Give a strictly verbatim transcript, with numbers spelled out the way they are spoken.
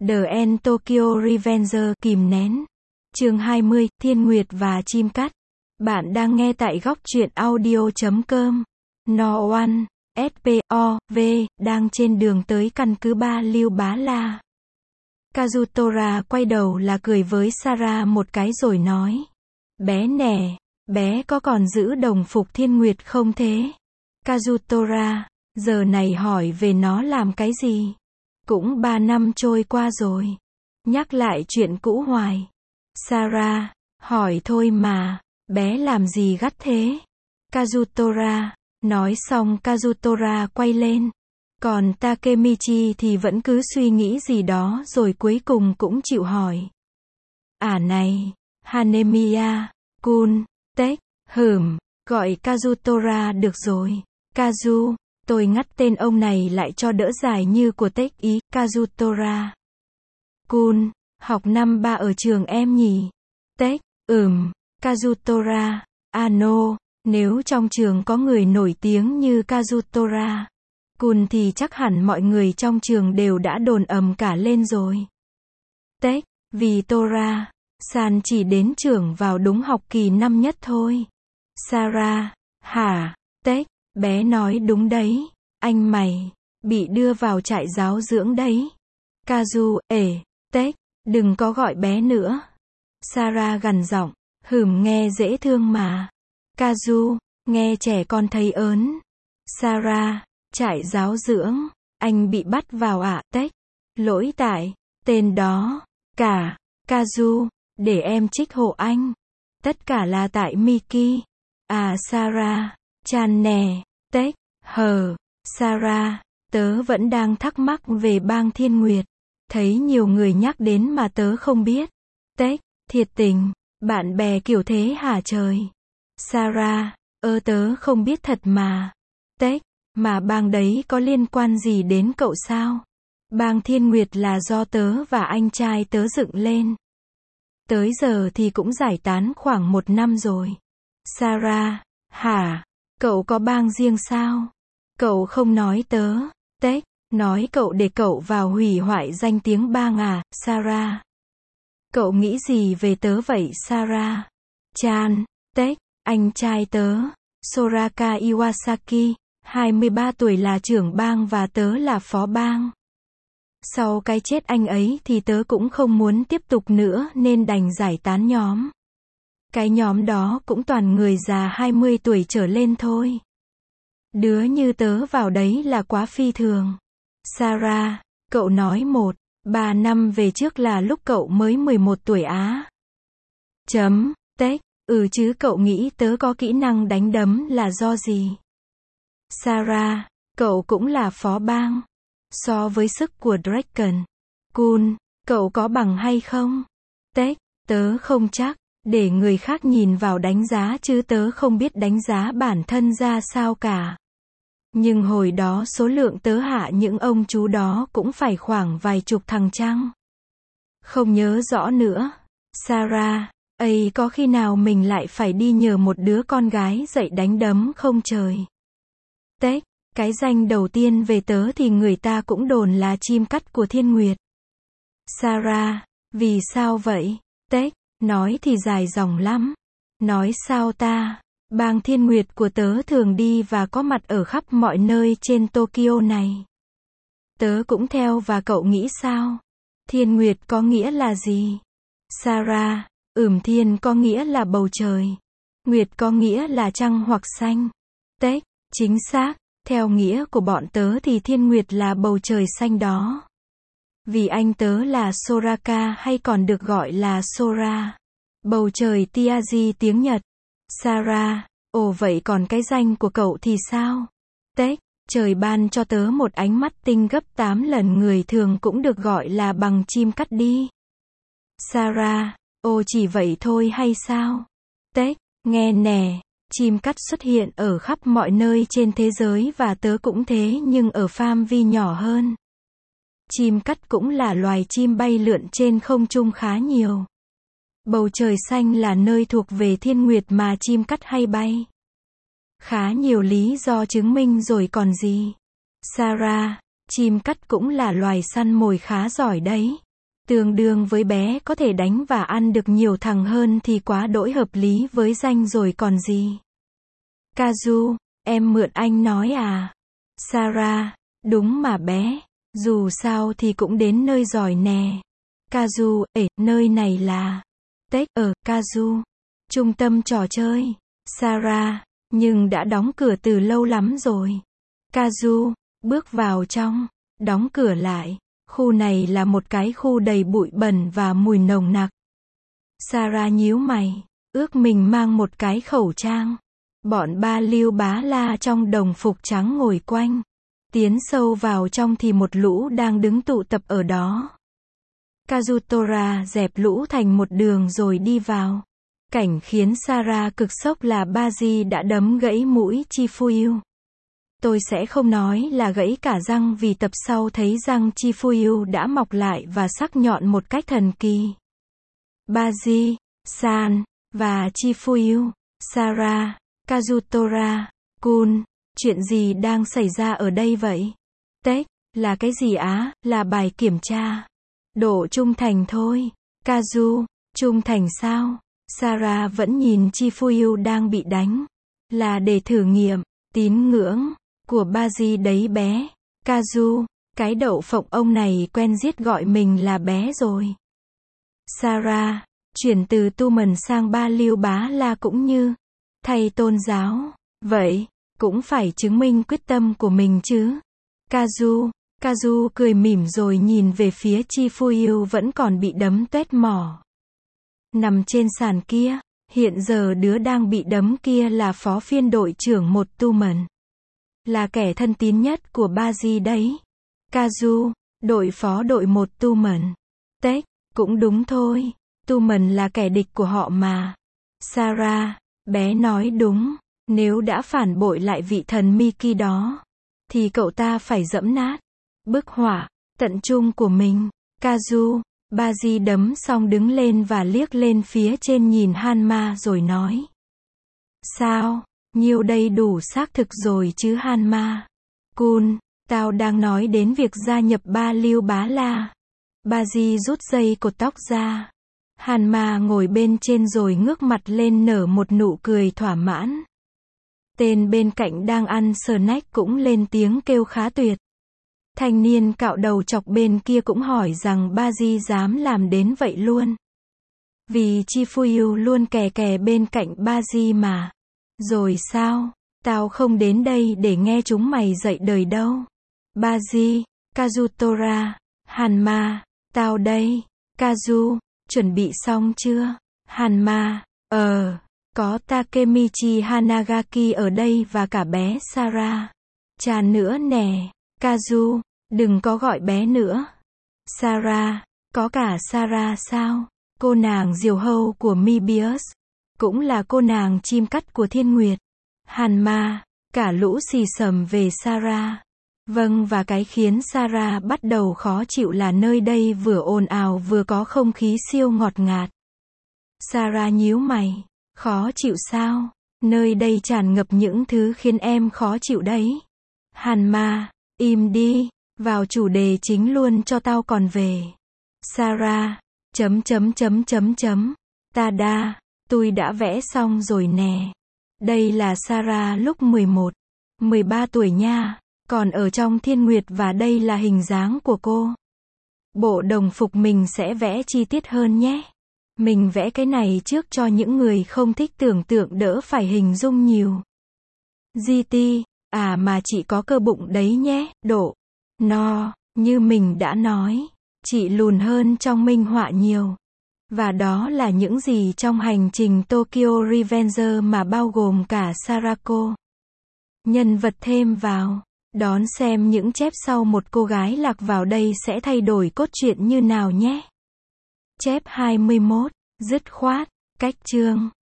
The End Tokyo Revenger kìm nén. Chương hai mươi, Thiên Nguyệt và chim cắt. Bạn đang nghe tại góc truyện audio chấm com. No One, ét pê o vê, đang trên đường tới căn cứ Ba Lưu Bá La. Kazutora quay đầu là cười với Sarah một cái rồi nói. Bé nè, bé có còn giữ đồng phục Thiên Nguyệt không thế? Kazutora, giờ này hỏi về nó làm cái gì? Cũng ba năm trôi qua rồi. Nhắc lại chuyện cũ hoài. Sarah, hỏi thôi mà, bé làm gì gắt thế? Kazutora, nói xong Kazutora quay lên. Còn Takemichi thì vẫn cứ suy nghĩ gì đó rồi cuối cùng cũng chịu hỏi. À này, Hanemiya, Kun, Tech, hửm, gọi Kazutora được rồi. Kazu, tôi ngắt tên ông này lại cho đỡ dài như của Tech ý, Kazutora. Kun, học năm ba ở trường em nhỉ? Tech, ừm, Kazutora, ano, nếu trong trường có người nổi tiếng như Kazutora Kun thì chắc hẳn mọi người trong trường đều đã đồn ầm cả lên rồi. Tech, vì Tora San chỉ đến trường vào đúng học kỳ năm nhất thôi. Sarah, hả? Tech, bé nói đúng đấy, anh mày bị đưa vào trại giáo dưỡng đấy. Kazu, ể, Tech, đừng có gọi bé nữa. Sarah gằn giọng, hửm nghe dễ thương mà. Kazu, nghe trẻ con thấy ớn. Sarah, trại giáo dưỡng, anh bị bắt vào ạ. À? Tech, lỗi tại tên đó. Cả, Kazu, để em trích hộ anh. Tất cả là tại Miki. À Sarah, chan nè. Tech, hờ. Sarah, tớ vẫn đang thắc mắc về bang Thiên Nguyệt. Thấy nhiều người nhắc đến mà tớ không biết. Tech, thiệt tình, bạn bè kiểu thế hả trời? Sarah, ơ tớ không biết thật mà. Tech, mà bang đấy có liên quan gì đến cậu sao? Bang Thiên Nguyệt là do tớ và anh trai tớ dựng lên. Tới giờ thì cũng giải tán khoảng một năm rồi. Sarah, hả? Cậu có bang riêng sao? Cậu không nói tớ. Tech, nói cậu để cậu vào hủy hoại danh tiếng bang à, Sarah? Cậu nghĩ gì về tớ vậy Sarah? Chan, Tech, anh trai tớ, Soraka Iwasaki, hai mươi ba tuổi là trưởng bang và tớ là phó bang. Sau cái chết anh ấy thì tớ cũng không muốn tiếp tục nữa nên đành giải tán nhóm. Cái nhóm đó cũng toàn người già hai mươi tuổi trở lên thôi. Đứa như tớ vào đấy là quá phi thường. Sarah, cậu nói một, ba năm về trước là lúc cậu mới mười một tuổi á. Chấm, Tech, ừ chứ cậu nghĩ tớ có kỹ năng đánh đấm là do gì? Sarah, cậu cũng là phó bang. So với sức của Draken Kun, cậu có bằng hay không? Tech, tớ không chắc, để người khác nhìn vào đánh giá chứ tớ không biết đánh giá bản thân ra sao cả. Nhưng hồi đó số lượng tớ hạ những ông chú đó cũng phải khoảng vài chục thằng chăng? Không nhớ rõ nữa. Sarah, ấy có khi nào mình lại phải đi nhờ một đứa con gái dạy đánh đấm không trời? Tech, cái danh đầu tiên về tớ thì người ta cũng đồn là chim cắt của Thiên Nguyệt. Sarah, vì sao vậy? Tech, nói thì dài dòng lắm. Nói sao ta? Bang Thiên Nguyệt của tớ thường đi và có mặt ở khắp mọi nơi trên Tokyo này. Tớ cũng theo và cậu nghĩ sao? Thiên Nguyệt có nghĩa là gì? Sarah, ừm thiên có nghĩa là bầu trời. Nguyệt có nghĩa là trăng hoặc xanh. Tech, chính xác. Theo nghĩa của bọn tớ thì Thiên Nguyệt là bầu trời xanh đó. Vì anh tớ là Soraka hay còn được gọi là Sora. Bầu trời Tiaji tiếng Nhật. Sarah, ồ vậy còn cái danh của cậu thì sao? Tech, trời ban cho tớ một ánh mắt tinh gấp tám lần người thường cũng được gọi là bằng chim cắt đi. Sarah, ồ chỉ vậy thôi hay sao? Tech, nghe nè. Chim cắt xuất hiện ở khắp mọi nơi trên thế giới và tớ cũng thế nhưng ở phạm vi nhỏ hơn. Chim cắt cũng là loài chim bay lượn trên không trung khá nhiều. Bầu trời xanh là nơi thuộc về Thiên Nguyệt mà chim cắt hay bay. Khá nhiều lý do chứng minh rồi còn gì. Sarah, chim cắt cũng là loài săn mồi khá giỏi đấy. Tương đương với bé có thể đánh và ăn được nhiều thằng hơn thì quá đỗi hợp lý với danh rồi còn gì. Kazu, em mượn anh nói à? Sarah, đúng mà bé, dù sao thì cũng đến nơi rồi nè. Kazu, ể, nơi này là Tech ở Kazu, trung tâm trò chơi. Sarah, nhưng đã đóng cửa từ lâu lắm rồi. Kazu, bước vào trong, đóng cửa lại. Khu này là một cái khu đầy bụi bẩn và mùi nồng nặc. Sarah nhíu mày, ước mình mang một cái khẩu trang. Bọn ba lưu bá la trong đồng phục trắng ngồi quanh. Tiến sâu vào trong thì một lũ đang đứng tụ tập ở đó. Kazutora dẹp lũ thành một đường rồi đi vào. Cảnh khiến Sarah cực sốc là Baji đã đấm gãy mũi Chifuyu. Tôi sẽ không nói là gãy cả răng vì tập sau thấy răng Chifuyu đã mọc lại và sắc nhọn một cách thần kỳ. Baji, San, và Chifuyu, Sarah, Kazutora, Kun, chuyện gì đang xảy ra ở đây vậy? Tech, là cái gì á? Là bài kiểm tra. Độ trung thành thôi. Kazu, trung thành sao? Sarah vẫn nhìn Chifuyu đang bị đánh. Là để thử nghiệm tín ngưỡng của Baji đấy bé. Kazu, cái đậu phộng ông này quen giết gọi mình là bé rồi. Sarah, chuyển từ tu mần sang ba lưu bá la cũng như thầy tôn giáo. Vậy, cũng phải chứng minh quyết tâm của mình chứ. Kazu, Kazu cười mỉm rồi nhìn về phía Chifuyu vẫn còn bị đấm tuét mỏ. Nằm trên sàn kia, hiện giờ đứa đang bị đấm kia là phó phiên đội trưởng một tu mần. Là kẻ thân tín nhất của Baji đấy. Kazu, đội phó đội một tu mần. Tech, cũng đúng thôi. Tu mần là kẻ địch của họ mà. Sarah, bé nói đúng. Nếu đã phản bội lại vị thần Miki đó, thì cậu ta phải dẫm nát bức họa tận trung của mình. Kazu, Baji đấm xong đứng lên và liếc lên phía trên nhìn Hanma rồi nói. Sao, nhiêu đây đủ xác thực rồi chứ Hanma. Kun, tao đang nói đến việc gia nhập ba lưu bá la. Baji rút dây cột tóc ra. Hanma ngồi bên trên rồi ngước mặt lên nở một nụ cười thỏa mãn. Tên bên cạnh đang ăn snack cũng lên tiếng kêu khá tuyệt. Thanh niên cạo đầu chọc bên kia cũng hỏi rằng Baji dám làm đến vậy luôn. Vì Chifuyu luôn kè kè bên cạnh Baji mà. Rồi sao? Tao không đến đây để nghe chúng mày dạy đời đâu. Baji, Kazutora, Hanma, tao đây. Kazu, chuẩn bị xong chưa? Hanma, ờ, có Takemichi Hanagaki ở đây và cả bé Sarah. Chà nữa nè. Kazu, đừng có gọi bé nữa. Sarah, có cả Sarah sao? Cô nàng diều hâu của Moebius. Cũng là cô nàng chim cắt của Thiên Nguyệt. Hanma, cả lũ xì xầm về Sarah. Vâng, và cái khiến Sarah bắt đầu khó chịu là nơi đây vừa ồn ào vừa có không khí siêu ngọt ngạt. Sarah nhíu mày. Khó chịu sao? Nơi đây tràn ngập những thứ khiến em khó chịu đấy. Hanma, im đi, vào chủ đề chính luôn cho tao còn về. Sarah, chấm chấm chấm chấm chấm. Tada, tôi đã vẽ xong rồi nè. Đây là Sarah lúc mười một, mười ba tuổi nha, còn ở trong Thiên Nguyệt và đây là hình dáng của cô. Bộ đồng phục mình sẽ vẽ chi tiết hơn nhé. Mình vẽ cái này trước cho những người không thích tưởng tượng đỡ phải hình dung nhiều. giê tê, à mà chị có cơ bụng đấy nhé, độ. No, như mình đã nói, chị lùn hơn trong minh họa nhiều. Và đó là những gì trong hành trình Tokyo Revenger mà bao gồm cả Sarako. Nhân vật thêm vào, đón xem những chép sau một cô gái lạc vào đây sẽ thay đổi cốt truyện như nào nhé. Chép hai mươi mốt, dứt khoát, cách chương.